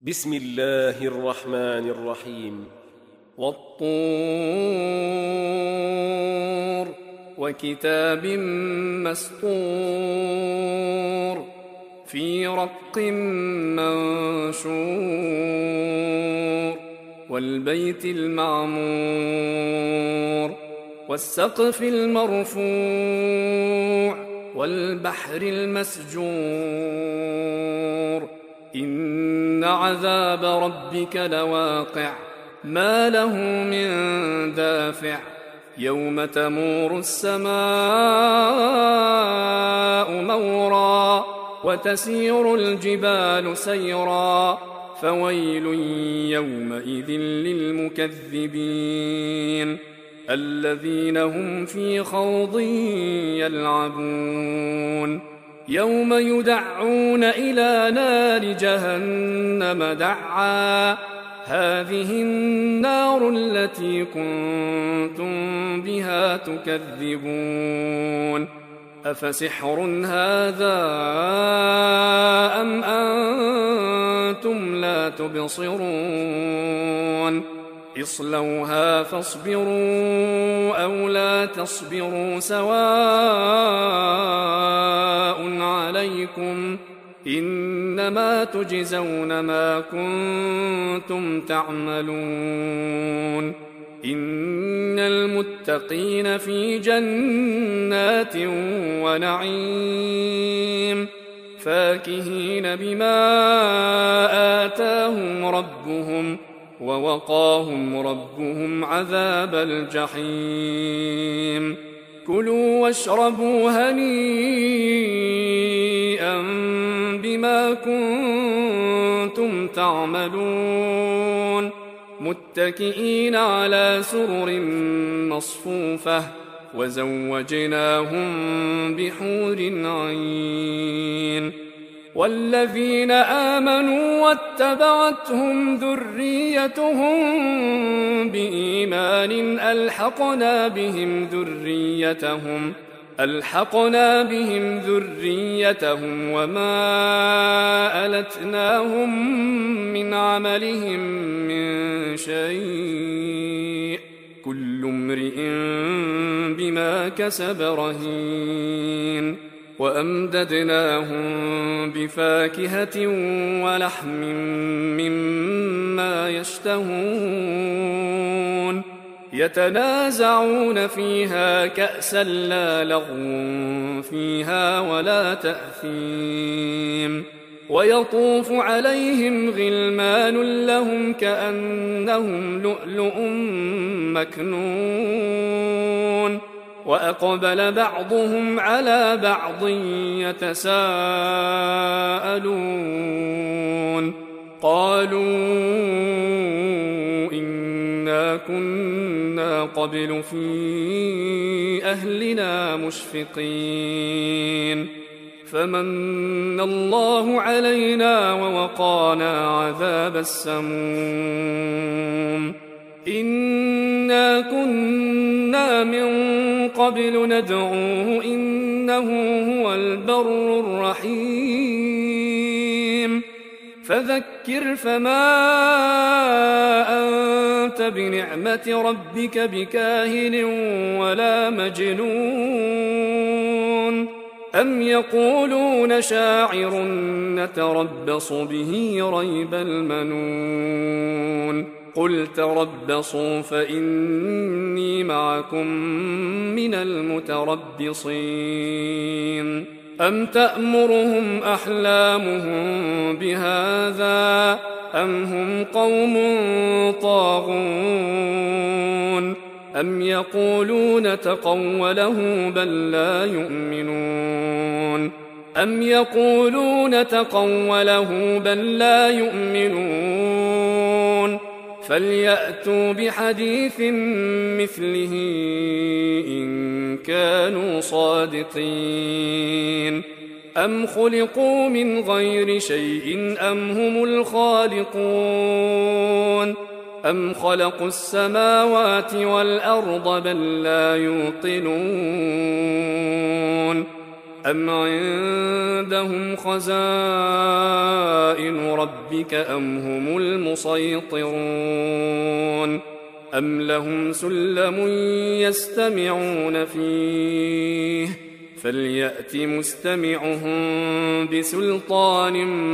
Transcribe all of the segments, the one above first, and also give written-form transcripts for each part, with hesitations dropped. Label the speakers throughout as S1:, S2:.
S1: بسم الله الرحمن الرحيم.
S2: والطور وكتاب مسطور في رق منشور والبيت المعمور والسقف المرفوع والبحر المسجور إن عذاب ربك لواقع ما له من دافع يوم تمور السماء مورا وتسير الجبال سيرا فويل يومئذ للمكذبين الذين هم في خوض يلعبون يوم يدعون إلى نار جهنم دعا هذه النار التي كنتم بها تكذبون أفسحر هذا أم أنتم لا تبصرون اصلوها فاصبروا أو لا تصبروا سواء عليكم إنما تجزون ما كنتم تعملون إن المتقين في جنات ونعيم فاكهين بما آتاهم ربهم ووقاهم ربهم عذاب الجحيم كلوا واشربوا هنيئا بما كنتم تعملون متكئين على سرر مصفوفة وزوجناهم بحور عين والذين آمنوا واتبعتهم ذريتهم بإيمان ألحقنا بهم ذريتهم وما ألتناهم من عملهم من شيء كل امرئ بما كسب رهين وأمددناهم بفاكهة ولحم مما يشتهون يتنازعون فيها كأسا لا لغو فيها ولا تأثيم ويطوف عليهم غلمان لهم كأنهم لؤلؤ مكنون وأقبل بعضهم على بعض يتساءلون قالوا إنا كنا قبل في أهلنا مشفقين فمن الله علينا ووقانا عذاب السموم إنا كنا من قبل ندعوه إنه هو البر الرحيم فذكر فما أنت بنعمة ربك بكاهن ولا مجنون أم يقولون شاعر نتربص به ريب المنون قل تربصوا فإني معكم من المتربصين أم تأمرهم أحلامهم بهذا أم هم قوم طاغون أم يقولون تقوله بل لا يؤمنون فليأتوا بحديث مثله إن كانوا صادقين أم خلقوا من غير شيء أم هم الخالقون أم خلقوا السماوات والأرض بل لا يوقنون أم عندهم خزائن ربك أم هم المسيطرون أم لهم سلم يستمعون فيه فليأت مستمعهم بسلطان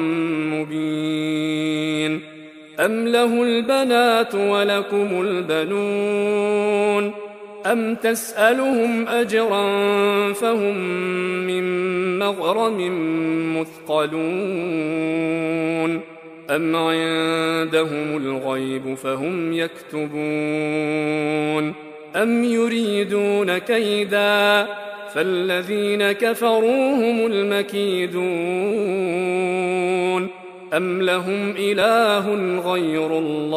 S2: مبين أم له البنات ولكم البنون أم تسألهم أجرا فهم من مغرم مثقلون أم عندهم الغيب فهم يكتبون أم يريدون كيدا فالذين كفروا هم المكيدون أم لهم إله غير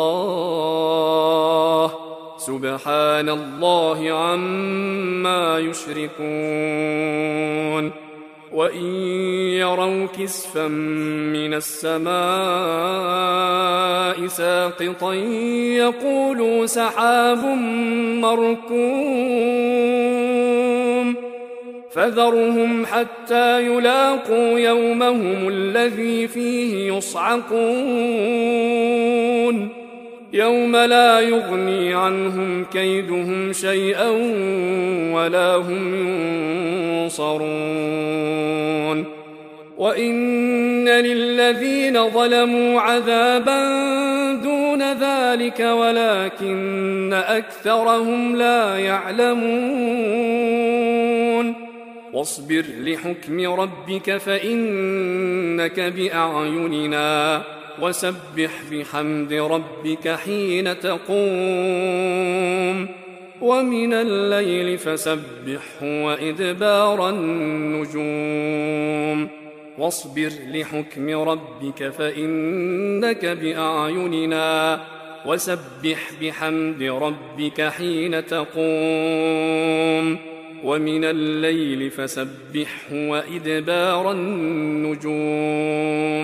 S2: الله سبحان الله عما يشركون وإن يروا كسفا من السماء ساقطا يقولوا سحاب مركوم فذرهم حتى يلاقوا يومهم الذي فيه يصعقون يوم لا يغني عنهم كيدهم شيئا ولا هم ينصرون وإن للذين ظلموا عذابا دون ذلك ولكن أكثرهم لا يعلمون واصبر لحكم ربك فإنك بأعيننا وسبح بحمد ربك حين تقوم ومن الليل فسبحه وإدبار النجوم واصبر لحكم ربك فإنك بأعيننا وسبح بحمد ربك حين تقوم ومن الليل فسبحه وإدبار النجوم